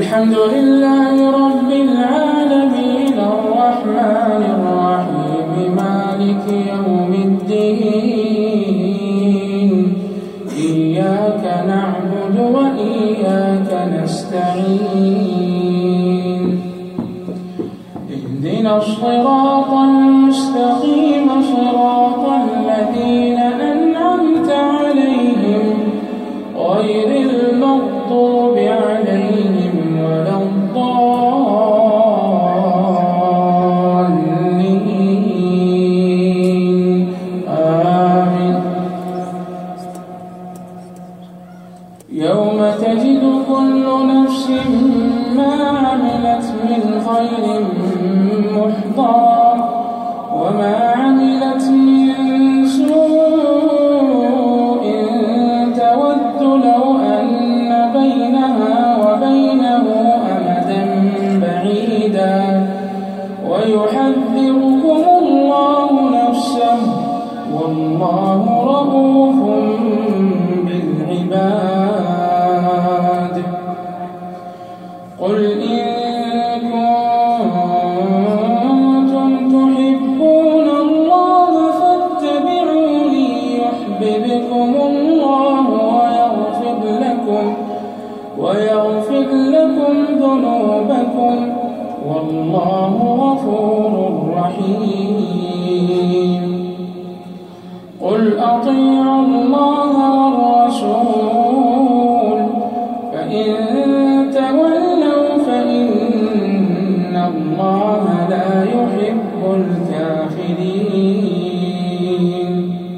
الحمد لله رب العالمين الرحمن الرحيم مالك يوم الدين إياك نعبد وإياك نستعين اهدنا الصراط المستقيم صراط الذين أنعمت عليهم غير المغضوب عليهم ولا الضالين آمين. يوم تجد كل نفس ما عملت من خير محضرا وما عملت من سوء تود لو أن بينها وبينه أمدا بعيدا ويحذركم الله نفسه والله رؤوف بالعباد. قل إن كنتم تحبون الله فاتبعوني يحببكم الله ويغفر لكم ذنوبكم والله غفور رحيم. قل أطيعوا الله والرسول فإن تولوا فإن الله لا يحب الكافرين.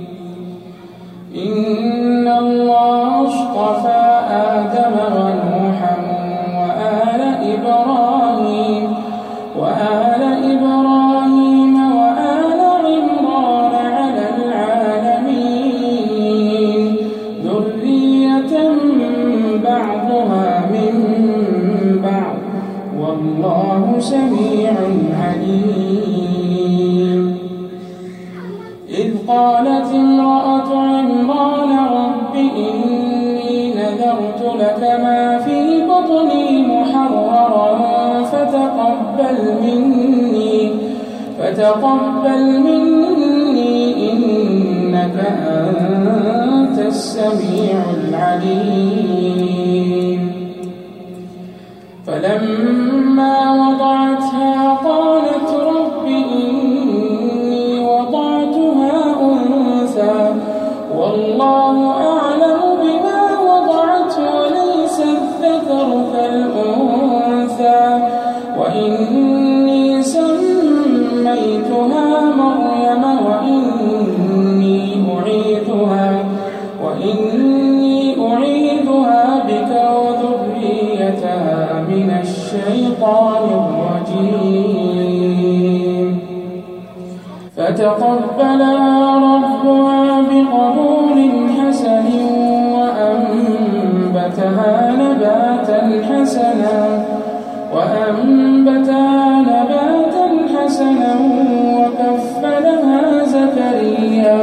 إن الله اصطفى آدم ونوحا وآل إبراهيم وآل عمران على العالمين ذرية بعضها من بعض والله سميع عليم. إذ قالت امرأة عمران رب إني نذرت لك ما في بطني محررا فتقبل مني إنك أنت السميع العليم. فلما وضعتها قالت رب إني وضعتها أنثى والله أعلم بما وضعت وليس الذكر كالأنثى وإني سميتها مريم وإني أعيذها بك وذريتها من الشيطان الرجيم. فتقبلها ربها بقبول حسن وأنبتها نباتا حسنا وكفلها زكريا.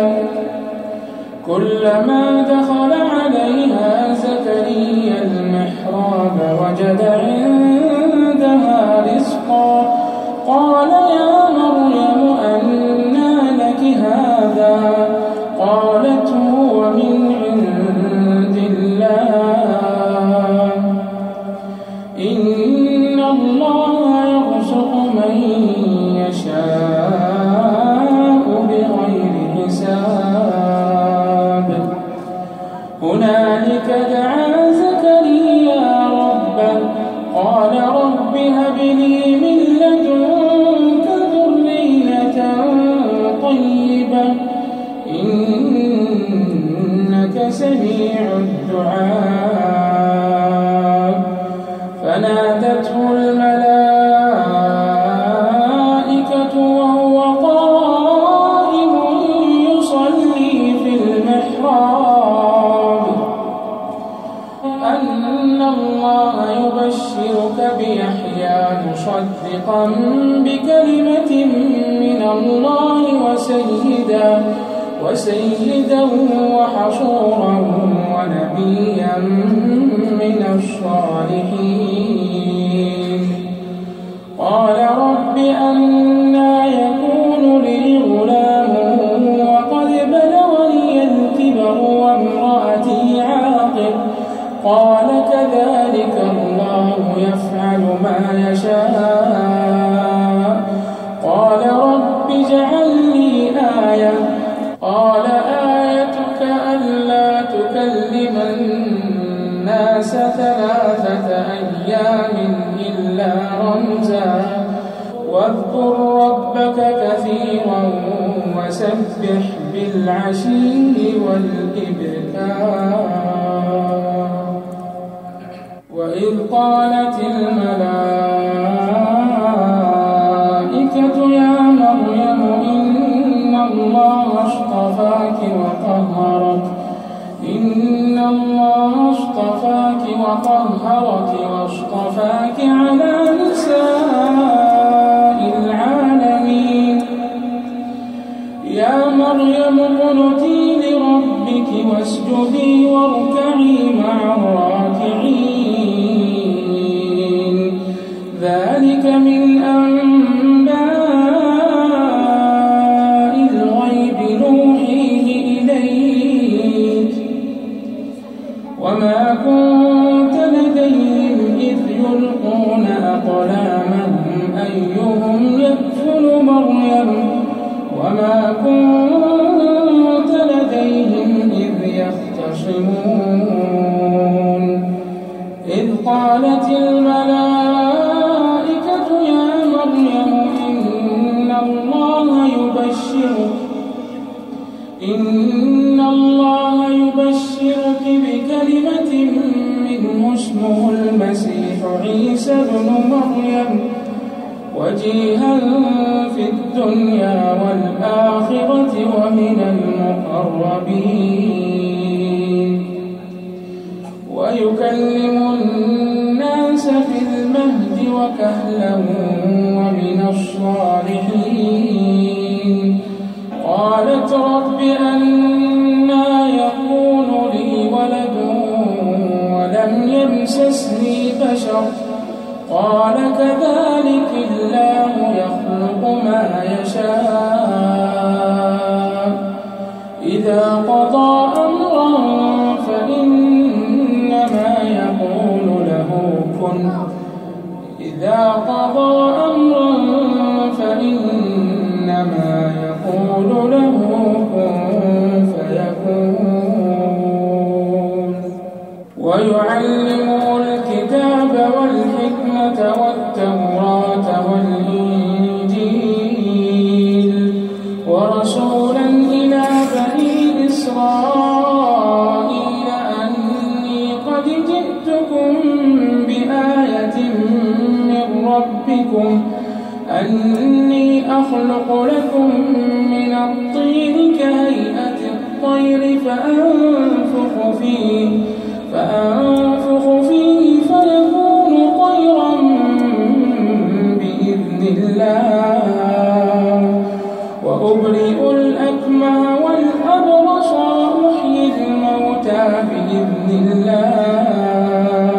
كلما دخل عليها زكريا المحراب وجد عندها رزقا قال يا مريم أنى لك هذا قالت هو من عند الله إن الله يرزق من يشاء بغير حساب. هنالك دعا زكريا ربه قال رب هب لي من لدنك ذرية طيبة إنك سميع الدعاء. فنادته الملائكة وهو قائم يصلي في المحراب أن الله يبشرك بيحيى مصدقا بكلمة من الله وسيدا وحصورا ونبيا من الصالحين. فسبح بالعشي والإبكار. وإذ قالت الملائكة يا مريم إن الله اصطفاك وطهرك واصطفاك على نساء العالمين. يا مريم اقنتي لربك واسجدي واركعي مع الراكعين. ذلك من أنباء الغيب نوحيه إليك وما كنت لديهم إذ يلقون أقلامهم أيهم يكفل مريم وما كنت لديهم إذ يختصمون. إذ قالت الملائكة يا مريم إن الله يبشرك بكلمة منه اسمه المسيح عيسى ابن مريم وجيها في الدنيا والآخرة ومن المقربين ويكلم الناس في المهد وكهلا ومن الصالحين. قالت رب أنى يكون لي ولد ولم يمسسني بشر قال كذلك الله يخلق ما يشاء إذا قضى أمرا فإنما يقول له كن فيكون. ويعلمه الكتاب والحكمة والتوراة والإنجيل ورسولا إلى بني إسرائيل أني قد جئتكم بآية من ربكم أني أخلق لكم من الطين كهيئة الطير فأنفخ فيه فيكون طيرا بإذن الله وأبرئ الأكمه والأبرص وأحيي الموتى بإذن الله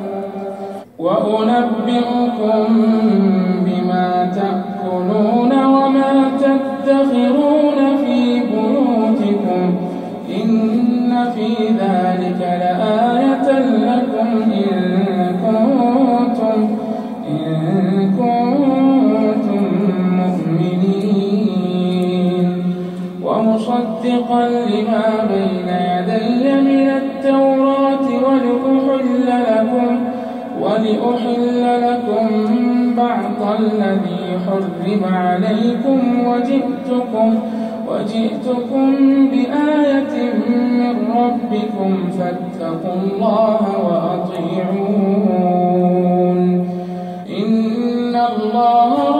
وأنبئكم بما تأكلون وما تدخرون في بيوتكم إن في ذلك لآية لكم إن كنتم مؤمنين. ومصدقا لما بين يدي من التوراة ولأحل لكم بعض الذي حرم عليكم وجئتكم بآية من ربكم فاتقوا الله وأطيعون إن الله